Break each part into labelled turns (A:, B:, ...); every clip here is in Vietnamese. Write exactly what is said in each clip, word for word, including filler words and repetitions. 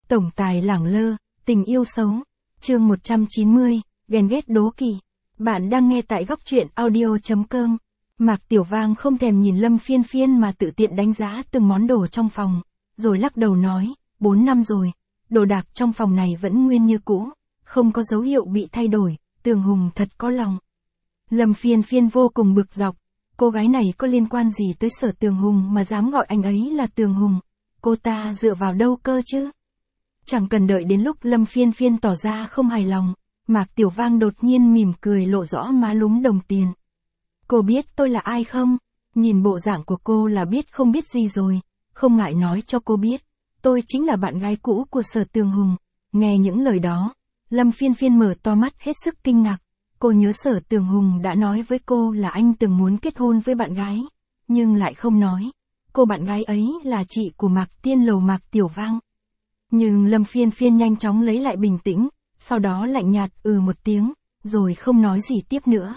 A: Tổng tài lẳng lơ, tình yêu xấu. Chương một trăm chín mươi, ghen ghét đố kỵ. Bạn đang nghe tại góc truyện audio.com. Mạc Tiểu Vang không thèm nhìn Lâm Phiên Phiên mà tự tiện đánh giá từng món đồ trong phòng, rồi lắc đầu nói, bốn năm rồi, đồ đạc trong phòng này vẫn nguyên như cũ, không có dấu hiệu bị thay đổi, Tường Hùng thật có lòng. Lâm Phiên Phiên vô cùng bực dọc, cô gái này có liên quan gì tới Sở Tường Hùng mà dám gọi anh ấy là Tường Hùng, cô ta dựa vào đâu cơ chứ? Chẳng cần đợi đến lúc Lâm Phiên Phiên tỏ ra không hài lòng, Mạc Tiểu Vang đột nhiên mỉm cười lộ rõ má lúm đồng tiền. Cô biết tôi là ai không? Nhìn bộ dạng của cô là biết không biết gì rồi, không ngại nói cho cô biết. Tôi chính là bạn gái cũ của Sở Tường Hùng. Nghe những lời đó, Lâm Phiên Phiên mở to mắt hết sức kinh ngạc. Cô nhớ Sở Tường Hùng đã nói với cô là anh từng muốn kết hôn với bạn gái, nhưng lại không nói. Cô bạn gái ấy là chị của Mạc Tiên Lầu Mạc Tiểu Vang. Nhưng Lâm Phiên Phiên nhanh chóng lấy lại bình tĩnh, sau đó lạnh nhạt ừ một tiếng, rồi không nói gì tiếp nữa.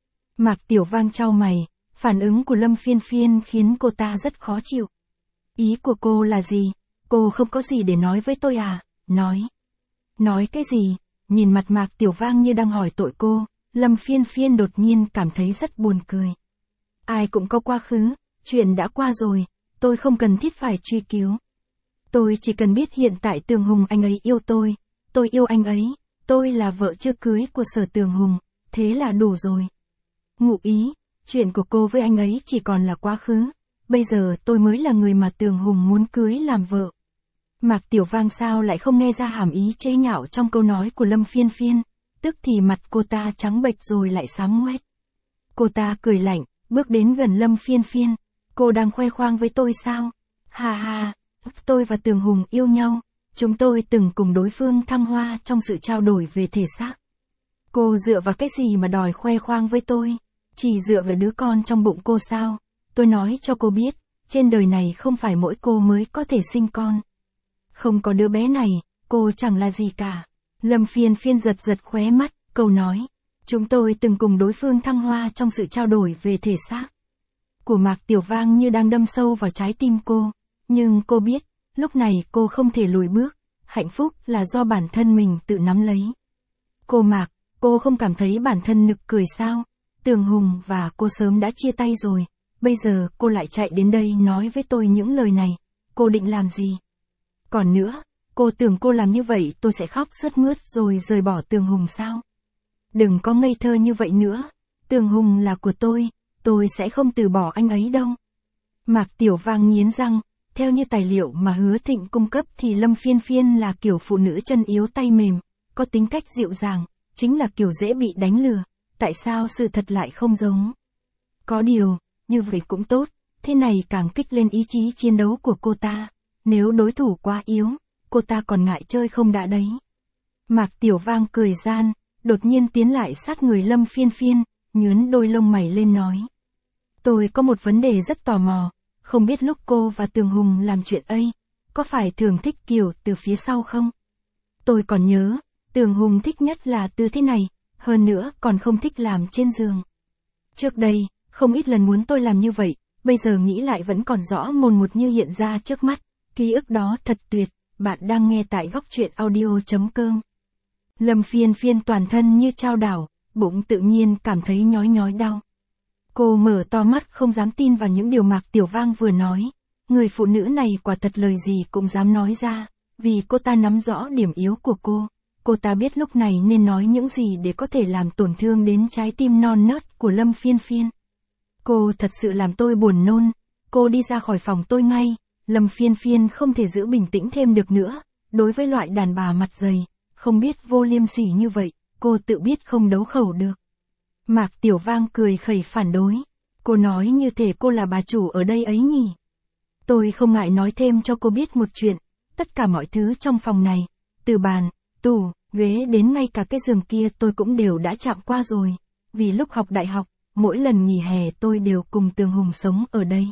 A: Mạc Tiểu Vang chau mày, phản ứng của Lâm Phiên Phiên khiến cô ta rất khó chịu. Ý của cô là gì? Cô không có gì để nói với tôi à? Nói. Nói cái gì? Nhìn mặt Mạc Tiểu Vang như đang hỏi tội cô, Lâm Phiên Phiên đột nhiên cảm thấy rất buồn cười. Ai cũng có quá khứ, chuyện đã qua rồi, tôi không cần thiết phải truy cứu. Tôi chỉ cần biết hiện tại Tường Hùng anh ấy yêu tôi, tôi yêu anh ấy, tôi là vợ chưa cưới của Sở Tường Hùng, thế là đủ rồi. Ngụ ý, chuyện của cô với anh ấy chỉ còn là quá khứ, bây giờ tôi mới là người mà Tường Hùng muốn cưới làm vợ. Mạc Tiểu Vang sao lại không nghe ra hàm ý chế nhạo trong câu nói của Lâm Phiên Phiên, tức thì mặt cô ta trắng bệch rồi lại xám ngoét. Cô ta cười lạnh, bước đến gần Lâm Phiên Phiên, cô đang khoe khoang với tôi sao? Ha ha, tôi và Tường Hùng yêu nhau, chúng tôi từng cùng đối phương thăng hoa trong sự trao đổi về thể xác. Cô dựa vào cái gì mà đòi khoe khoang với tôi? Chỉ dựa vào đứa con trong bụng cô sao? Tôi nói cho cô biết, trên đời này không phải mỗi cô mới có thể sinh con. Không có đứa bé này, cô chẳng là gì cả. Lâm Phiên Phiên giật giật khóe mắt, câu nói, chúng tôi từng cùng đối phương thăng hoa trong sự trao đổi về thể xác. Của Mạc Tiểu Vang như đang đâm sâu vào trái tim cô, nhưng cô biết, lúc này cô không thể lùi bước, hạnh phúc là do bản thân mình tự nắm lấy. Cô Mạc, cô không cảm thấy bản thân nực cười sao? Tường Hùng và cô sớm đã chia tay rồi, bây giờ cô lại chạy đến đây nói với tôi những lời này, cô định làm gì? Còn nữa, cô tưởng cô làm như vậy tôi sẽ khóc sướt mướt rồi rời bỏ Tường Hùng sao? Đừng có ngây thơ như vậy nữa, Tường Hùng là của tôi, tôi sẽ không từ bỏ anh ấy đâu. Mạc Tiểu Vang nghiến răng, theo như tài liệu mà Hứa Thịnh cung cấp thì Lâm Phiên Phiên là kiểu phụ nữ chân yếu tay mềm, có tính cách dịu dàng, chính là kiểu dễ bị đánh lừa, tại sao sự thật lại không giống? Có điều, như vậy cũng tốt, thế này càng kích lên ý chí chiến đấu của cô ta, nếu đối thủ quá yếu, cô ta còn ngại chơi không đã đấy. Mạc Tiểu Vang cười gian, đột nhiên tiến lại sát người Lâm Phiên Phiên, nhướn đôi lông mày lên nói. Tôi có một vấn đề rất tò mò, không biết lúc cô và Tường Hùng làm chuyện ấy, có phải thường thích kiểu từ phía sau không? Tôi còn nhớ, Tường Hùng thích nhất là từ thế này, hơn nữa còn không thích làm trên giường. Trước đây, không ít lần muốn tôi làm như vậy, bây giờ nghĩ lại vẫn còn rõ mồn một như hiện ra trước mắt, ký ức đó thật tuyệt, bạn đang nghe tại góc truyện audio.com. Lâm Phiên Phiên toàn thân như chao đảo, bụng tự nhiên cảm thấy nhói nhói đau. Cô mở to mắt không dám tin vào những điều Mạc Tiểu Vang vừa nói, người phụ nữ này quả thật lời gì cũng dám nói ra, vì cô ta nắm rõ điểm yếu của cô, cô ta biết lúc này nên nói những gì để có thể làm tổn thương đến trái tim non nớt của Lâm Phiên Phiên. Cô thật sự làm tôi buồn nôn, cô đi ra khỏi phòng tôi ngay, Lâm Phiên Phiên không thể giữ bình tĩnh thêm được nữa, đối với loại đàn bà mặt dày, không biết vô liêm sỉ như vậy, cô tự biết không đấu khẩu được. Mạc Tiểu Vang cười khẩy phản đối, cô nói như thể cô là bà chủ ở đây ấy nhỉ. Tôi không ngại nói thêm cho cô biết một chuyện, tất cả mọi thứ trong phòng này, từ bàn, tủ, ghế đến ngay cả cái giường kia tôi cũng đều đã chạm qua rồi, vì lúc học đại học, mỗi lần nghỉ hè tôi đều cùng Tường Hùng sống ở đây.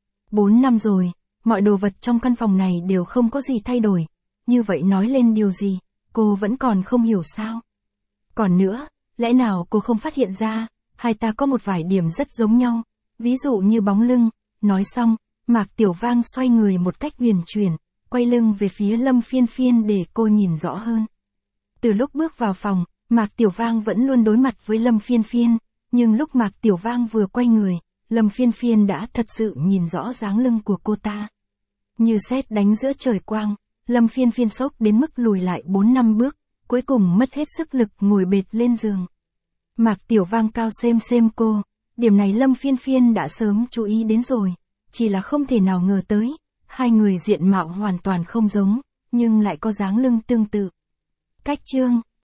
A: Bốn năm rồi, mọi đồ vật trong căn phòng này đều không có gì thay đổi, như vậy nói lên điều gì, cô vẫn còn không hiểu sao? Còn nữa, lẽ nào cô không phát hiện ra, hai ta có một vài điểm rất giống nhau, ví dụ như bóng lưng. Nói xong, Mạc Tiểu Vang xoay người một cách huyền chuyển, quay lưng về phía Lâm Phiên Phiên để cô nhìn rõ hơn. Từ lúc bước vào phòng, Mạc Tiểu Vang vẫn luôn đối mặt với Lâm Phiên Phiên, nhưng lúc Mạc Tiểu Vang vừa quay người, Lâm Phiên Phiên đã thật sự nhìn rõ dáng lưng của cô ta. Như sét đánh giữa trời quang, Lâm Phiên Phiên sốc đến mức lùi lại bốn năm bước, cuối cùng mất hết sức lực ngồi bệt lên giường. Mạc Tiểu Vang cao xem xem cô, điểm này Lâm Phiên Phiên đã sớm chú ý đến rồi, chỉ là không thể nào ngờ tới, hai người diện mạo hoàn toàn không giống, nhưng lại có dáng lưng tương tự. Cách chương